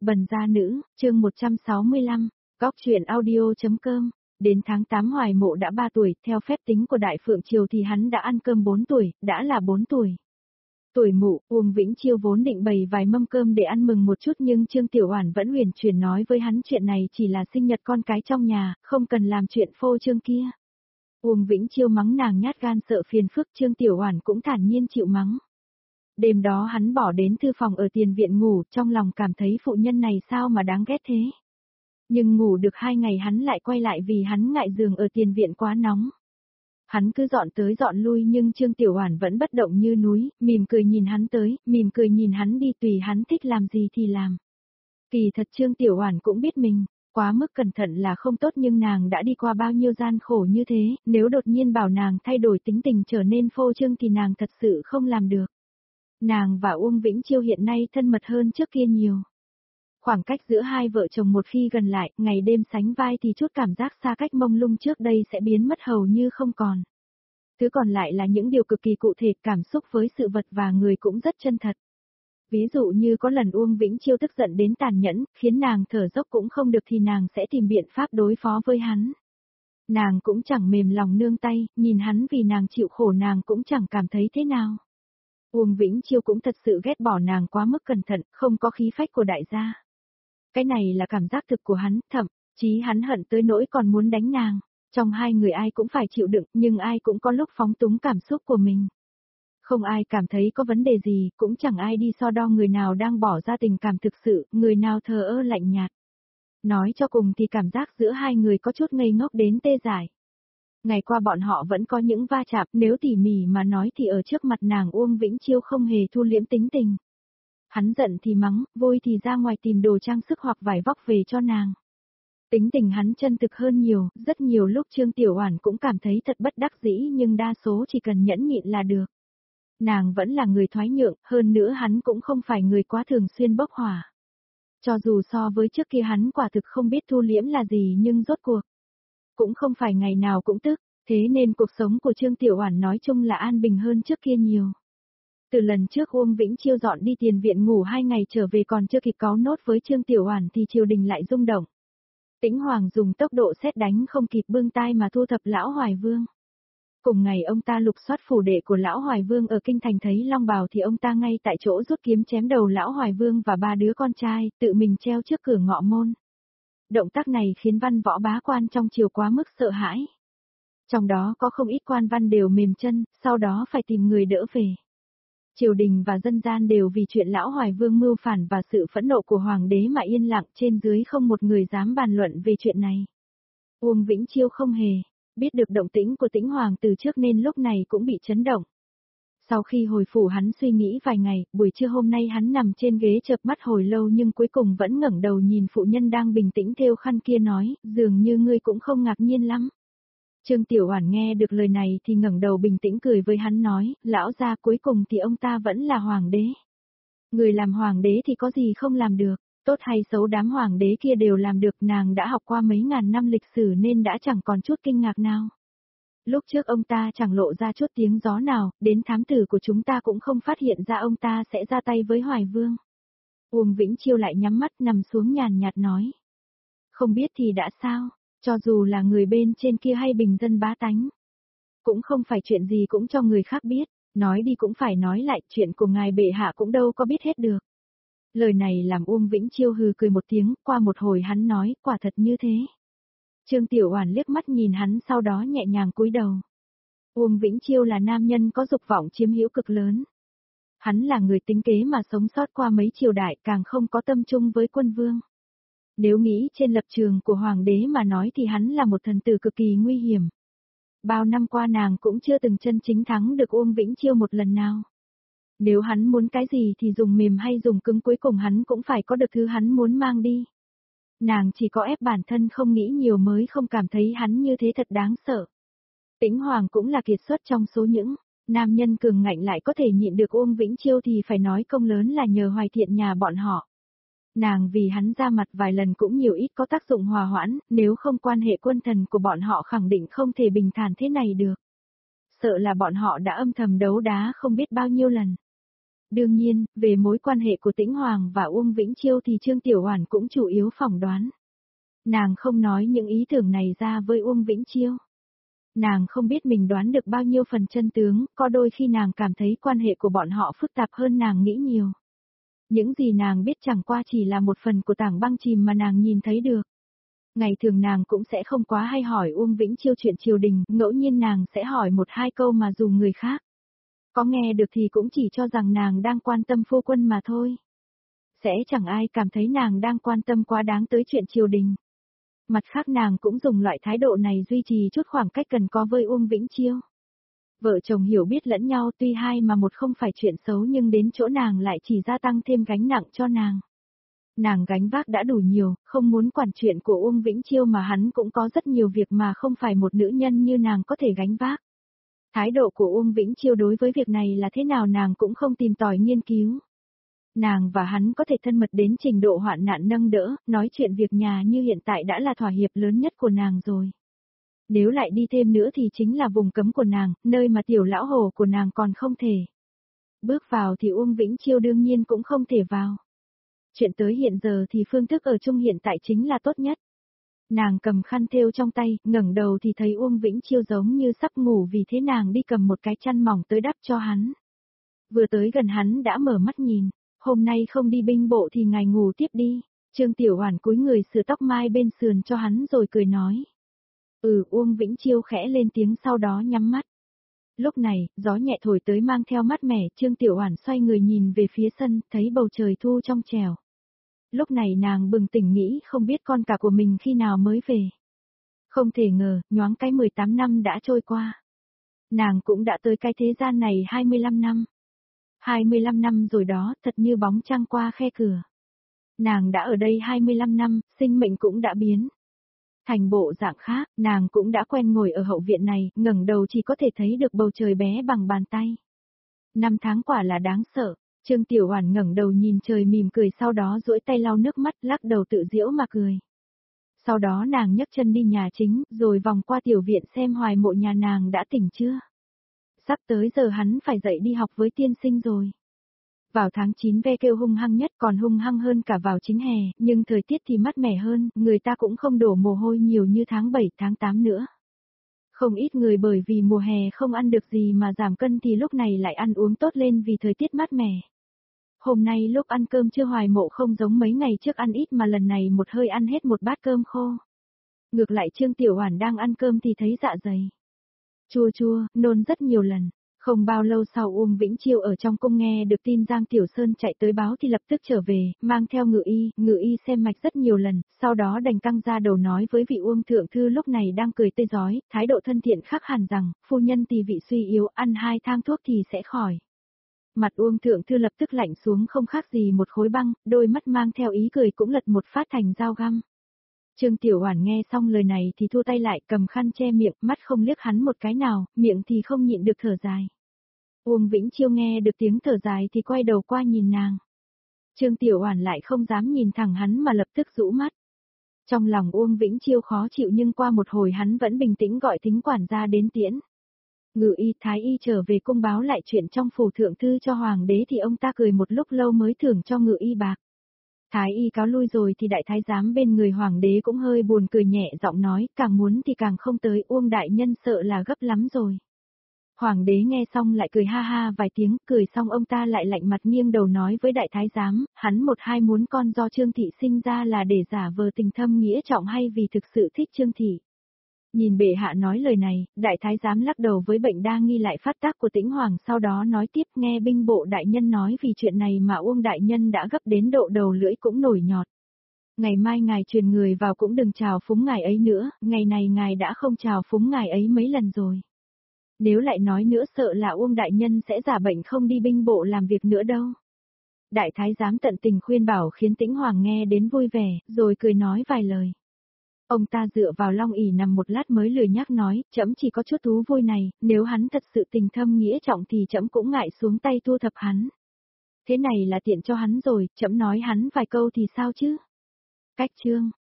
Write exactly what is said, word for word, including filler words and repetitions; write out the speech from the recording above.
Bần gia nữ, chương một trăm sáu mươi lăm, góc truyện audio.com. Đến tháng tám Hoài Mộ đã ba tuổi, theo phép tính của Đại Phượng Triều thì hắn đã ăn cơm bốn tuổi, đã là bốn tuổi. Tuổi Mụ, Uông Vĩnh Chiêu vốn định bày vài mâm cơm để ăn mừng một chút nhưng Trương Tiểu Oản vẫn huyền chuyển nói với hắn chuyện này chỉ là sinh nhật con cái trong nhà, không cần làm chuyện phô trương kia. Uông Vĩnh Chiêu mắng nàng nhát gan sợ phiền phức, Trương Tiểu Oản cũng thản nhiên chịu mắng. Đêm đó hắn bỏ đến thư phòng ở tiền viện ngủ, trong lòng cảm thấy phụ nhân này sao mà đáng ghét thế. Nhưng ngủ được hai ngày hắn lại quay lại vì hắn ngại giường ở tiền viện quá nóng. Hắn cứ dọn tới dọn lui nhưng Trương Tiểu Oản vẫn bất động như núi, mỉm cười nhìn hắn tới, mỉm cười nhìn hắn đi, tùy hắn thích làm gì thì làm. Kỳ thật Trương Tiểu Oản cũng biết mình, quá mức cẩn thận là không tốt nhưng nàng đã đi qua bao nhiêu gian khổ như thế, nếu đột nhiên bảo nàng thay đổi tính tình trở nên phô trương thì nàng thật sự không làm được. Nàng và Uông Vĩnh Chiêu hiện nay thân mật hơn trước kia nhiều. Khoảng cách giữa hai vợ chồng một khi gần lại, ngày đêm sánh vai thì chút cảm giác xa cách mông lung trước đây sẽ biến mất hầu như không còn. Thứ còn lại là những điều cực kỳ cụ thể, cảm xúc với sự vật và người cũng rất chân thật. Ví dụ như có lần Uông Vĩnh Chiêu tức giận đến tàn nhẫn, khiến nàng thở dốc cũng không được thì nàng sẽ tìm biện pháp đối phó với hắn. Nàng cũng chẳng mềm lòng nương tay, nhìn hắn vì nàng chịu khổ nàng cũng chẳng cảm thấy thế nào. Uông Vĩnh Chiêu cũng thật sự ghét bỏ nàng quá mức cẩn thận, không có khí phách của đại gia. Cái này là cảm giác thực của hắn, thậm chí hắn hận tới nỗi còn muốn đánh nàng. Trong hai người ai cũng phải chịu đựng, nhưng ai cũng có lúc phóng túng cảm xúc của mình. Không ai cảm thấy có vấn đề gì, cũng chẳng ai đi so đo người nào đang bỏ ra tình cảm thực sự, người nào thờ ơ lạnh nhạt. Nói cho cùng thì cảm giác giữa hai người có chút ngây ngốc đến tê dại. Ngày qua bọn họ vẫn có những va chạm, nếu tỉ mỉ mà nói thì ở trước mặt nàng Uông Vĩnh Chiêu không hề thu liễm tính tình. Hắn giận thì mắng, vui thì ra ngoài tìm đồ trang sức hoặc vải vóc về cho nàng. Tính tình hắn chân thực hơn nhiều, rất nhiều lúc Trương Tiểu Oản cũng cảm thấy thật bất đắc dĩ nhưng đa số chỉ cần nhẫn nhịn là được. Nàng vẫn là người thoái nhượng, hơn nữa hắn cũng không phải người quá thường xuyên bốc hỏa. Cho dù so với trước kia hắn quả thực không biết thu liễm là gì nhưng rốt cuộc cũng không phải ngày nào cũng tức, thế nên cuộc sống của Trương Tiểu Oản nói chung là an bình hơn trước kia nhiều. Từ lần trước Uông Vĩnh Chiêu dọn đi tiền viện ngủ hai ngày trở về còn chưa kịp cáu nốt với Trương Tiểu Oản thì triều đình lại rung động. Tĩnh Hoàng dùng tốc độ sét đánh không kịp bưng tai mà thu thập lão Hoài Vương. Cùng ngày ông ta lục soát phủ đệ của lão Hoài Vương ở kinh thành thấy long bào thì ông ta ngay tại chỗ rút kiếm chém đầu lão Hoài Vương và ba đứa con trai, tự mình treo trước cửa ngọ môn. Động tác này khiến văn võ bá quan trong triều quá mức sợ hãi. Trong đó có không ít quan văn đều mềm chân, sau đó phải tìm người đỡ về. Triều đình và dân gian đều vì chuyện lão Hoài Vương mưu phản và sự phẫn nộ của hoàng đế mà yên lặng, trên dưới không một người dám bàn luận về chuyện này. Uông Vĩnh Chiêu không hề biết được động tĩnh của Tĩnh Hoàng từ trước nên lúc này cũng bị chấn động. Sau khi hồi phủ hắn suy nghĩ vài ngày, buổi trưa hôm nay hắn nằm trên ghế chợp mắt hồi lâu nhưng cuối cùng vẫn ngẩng đầu nhìn phụ nhân đang bình tĩnh thêu khăn kia nói, dường như ngươi cũng không ngạc nhiên lắm. Trương Tiểu Oản nghe được lời này thì ngẩng đầu bình tĩnh cười với hắn nói, lão gia cuối cùng thì ông ta vẫn là hoàng đế. Người làm hoàng đế thì có gì không làm được, tốt hay xấu đám hoàng đế kia đều làm được, nàng đã học qua mấy ngàn năm lịch sử nên đã chẳng còn chút kinh ngạc nào. Lúc trước ông ta chẳng lộ ra chút tiếng gió nào, đến thám tử của chúng ta cũng không phát hiện ra ông ta sẽ ra tay với Hoài Vương. Uông Vĩnh Chiêu lại nhắm mắt nằm xuống nhàn nhạt nói. Không biết thì đã sao, cho dù là người bên trên kia hay bình dân bá tánh. Cũng không phải chuyện gì cũng cho người khác biết, nói đi cũng phải nói lại, chuyện của ngài bệ hạ cũng đâu có biết hết được. Lời này làm Uông Vĩnh Chiêu hừ cười một tiếng, qua một hồi hắn nói, quả thật như thế. Trương Tiểu Oản liếc mắt nhìn hắn sau đó nhẹ nhàng cúi đầu. Uông Vĩnh Chiêu là nam nhân có dục vọng chiếm hữu cực lớn. Hắn là người tính kế mà sống sót qua mấy triều đại, càng không có tâm chung với quân vương. Nếu nghĩ trên lập trường của hoàng đế mà nói thì hắn là một thần tử cực kỳ nguy hiểm. Bao năm qua nàng cũng chưa từng chân chính thắng được Uông Vĩnh Chiêu một lần nào. Nếu hắn muốn cái gì thì dùng mềm hay dùng cứng cuối cùng hắn cũng phải có được thứ hắn muốn mang đi. Nàng chỉ có ép bản thân không nghĩ nhiều mới không cảm thấy hắn như thế thật đáng sợ. Tĩnh Hoàng cũng là kiệt xuất trong số những nam nhân cường ngạnh lại có thể nhịn được Uông Vĩnh Chiêu thì phải nói công lớn là nhờ Hoài Thiện nhà bọn họ. Nàng vì hắn ra mặt vài lần cũng nhiều ít có tác dụng hòa hoãn, nếu không quan hệ quân thần của bọn họ khẳng định không thể bình thản thế này được. Sợ là bọn họ đã âm thầm đấu đá không biết bao nhiêu lần. Đương nhiên, về mối quan hệ của Tĩnh Hoàng và Uông Vĩnh Chiêu thì Trương Tiểu Oản cũng chủ yếu phỏng đoán. Nàng không nói những ý tưởng này ra với Uông Vĩnh Chiêu. Nàng không biết mình đoán được bao nhiêu phần chân tướng, có đôi khi nàng cảm thấy quan hệ của bọn họ phức tạp hơn nàng nghĩ nhiều. Những gì nàng biết chẳng qua chỉ là một phần của tảng băng chìm mà nàng nhìn thấy được. Ngày thường nàng cũng sẽ không quá hay hỏi Uông Vĩnh Chiêu chuyện triều đình, ngẫu nhiên nàng sẽ hỏi một hai câu mà dù người khác có nghe được thì cũng chỉ cho rằng nàng đang quan tâm phu quân mà thôi. Sẽ chẳng ai cảm thấy nàng đang quan tâm quá đáng tới chuyện triều đình. Mặt khác nàng cũng dùng loại thái độ này duy trì chút khoảng cách cần có với Uông Vĩnh Chiêu. Vợ chồng hiểu biết lẫn nhau tuy hai mà một không phải chuyện xấu nhưng đến chỗ nàng lại chỉ gia tăng thêm gánh nặng cho nàng. Nàng gánh vác đã đủ nhiều, không muốn quản chuyện của Uông Vĩnh Chiêu mà hắn cũng có rất nhiều việc mà không phải một nữ nhân như nàng có thể gánh vác. Thái độ của Uông Vĩnh Chiêu đối với việc này là thế nào nàng cũng không tìm tòi nghiên cứu. Nàng và hắn có thể thân mật đến trình độ hoạn nạn nâng đỡ, nói chuyện việc nhà như hiện tại đã là thỏa hiệp lớn nhất của nàng rồi. Nếu lại đi thêm nữa thì chính là vùng cấm của nàng, nơi mà tiểu lão hồ của nàng còn không thể. Bước vào thì Uông Vĩnh Chiêu đương nhiên cũng không thể vào. Chuyện tới hiện giờ thì phương thức ở chung hiện tại chính là tốt nhất. Nàng cầm khăn thêu trong tay, ngẩng đầu thì thấy Uông Vĩnh Chiêu giống như sắp ngủ vì thế nàng đi cầm một cái chăn mỏng tới đắp cho hắn. Vừa tới gần hắn đã mở mắt nhìn, hôm nay không đi binh bộ thì ngài ngủ tiếp đi. Trương Tiểu Oản cúi người sửa tóc mai bên sườn cho hắn rồi cười nói. Ừ, Uông Vĩnh Chiêu khẽ lên tiếng sau đó nhắm mắt. Lúc này, gió nhẹ thổi tới mang theo mát mẻ, Trương Tiểu Oản xoay người nhìn về phía sân, thấy bầu trời thu trong trẻo. Lúc này nàng bừng tỉnh nghĩ không biết con cả của mình khi nào mới về. Không thể ngờ, nhoáng cái mười tám năm đã trôi qua. Nàng cũng đã tới cái thế gian này hai mươi lăm năm. hai mươi lăm năm rồi đó, thật như bóng trăng qua khe cửa. Nàng đã ở đây hai mươi lăm năm, sinh mệnh cũng đã biến thành bộ dạng khác, nàng cũng đã quen ngồi ở hậu viện này, ngẩng đầu chỉ có thể thấy được bầu trời bé bằng bàn tay. Năm tháng quả là đáng sợ. Trương Tiểu Oản ngẩng đầu nhìn trời mỉm cười sau đó duỗi tay lau nước mắt, lắc đầu tự giễu mà cười. Sau đó nàng nhấc chân đi nhà chính, rồi vòng qua tiểu viện xem Hoài Mộ nhà nàng đã tỉnh chưa. Sắp tới giờ hắn phải dậy đi học với tiên sinh rồi. Vào tháng chín ve kêu hung hăng nhất, còn hung hăng hơn cả vào chính hè, nhưng thời tiết thì mát mẻ hơn, người ta cũng không đổ mồ hôi nhiều như tháng bảy, tháng tám nữa. Không ít người bởi vì mùa hè không ăn được gì mà giảm cân thì lúc này lại ăn uống tốt lên vì thời tiết mát mẻ. Hôm nay lúc ăn cơm trưa Hoài Mộ không giống mấy ngày trước ăn ít mà lần này một hơi ăn hết một bát cơm khô. Ngược lại Trương Tiểu Oản đang ăn cơm thì thấy dạ dày chua chua, nôn rất nhiều lần. Không bao lâu sau Uông Vĩnh Chiêu ở trong cung nghe được tin Giang Tiểu Sơn chạy tới báo thì lập tức trở về, mang theo ngự y, ngự y xem mạch rất nhiều lần, sau đó đành căng ra đầu nói với vị Uông Thượng Thư lúc này đang cười tươi rói, thái độ thân thiện khắc hẳn rằng, phu nhân tỳ vị suy yếu, ăn hai thang thuốc thì sẽ khỏi. Mặt Uông Thượng Thư lập tức lạnh xuống không khác gì một khối băng, đôi mắt mang theo ý cười cũng lật một phát thành dao găm. Trương Tiểu Oản nghe xong lời này thì thua tay lại cầm khăn che miệng, mắt không liếc hắn một cái nào, miệng thì không nhịn được thở dài. Uông Vĩnh Chiêu nghe được tiếng thở dài thì quay đầu qua nhìn nàng. Trương Tiểu Oản lại không dám nhìn thẳng hắn mà lập tức rũ mắt. Trong lòng Uông Vĩnh Chiêu khó chịu nhưng qua một hồi hắn vẫn bình tĩnh gọi thính quản gia đến tiễn. Ngự y thái y trở về cung báo lại chuyện trong phủ thượng thư cho hoàng đế thì ông ta cười một lúc lâu mới thưởng cho ngự y bạc. Thái y cáo lui rồi thì đại thái giám bên người hoàng đế cũng hơi buồn cười nhẹ giọng nói, càng muốn thì càng không tới, Uông đại nhân sợ là gấp lắm rồi. Hoàng đế nghe xong lại cười ha ha vài tiếng, cười xong ông ta lại lạnh mặt nghiêng đầu nói với đại thái giám, hắn một hai muốn con do Trương Thị sinh ra là để giả vờ tình thâm nghĩa trọng hay vì thực sự thích Trương Thị. Nhìn bệ hạ nói lời này, đại thái giám lắc đầu với bệnh đa nghi lại phát tác của Tĩnh Hoàng sau đó nói tiếp nghe binh bộ đại nhân nói vì chuyện này mà Uông đại nhân đã gấp đến độ đầu lưỡi cũng nổi nhọt. Ngày mai ngài truyền người vào cũng đừng chào phúng ngài ấy nữa, ngày này ngài đã không chào phúng ngài ấy mấy lần rồi. Nếu lại nói nữa sợ là Uông đại nhân sẽ giả bệnh không đi binh bộ làm việc nữa đâu. Đại thái giám tận tình khuyên bảo khiến Tĩnh Hoàng nghe đến vui vẻ, rồi cười nói vài lời. Ông ta dựa vào long ỷ nằm một lát mới lười nhắc nói, trẫm chỉ có chút thú vui này, nếu hắn thật sự tình thâm nghĩa trọng thì trẫm cũng ngại xuống tay thu thập hắn. Thế này là tiện cho hắn rồi, trẫm nói hắn vài câu thì sao chứ? Cách chương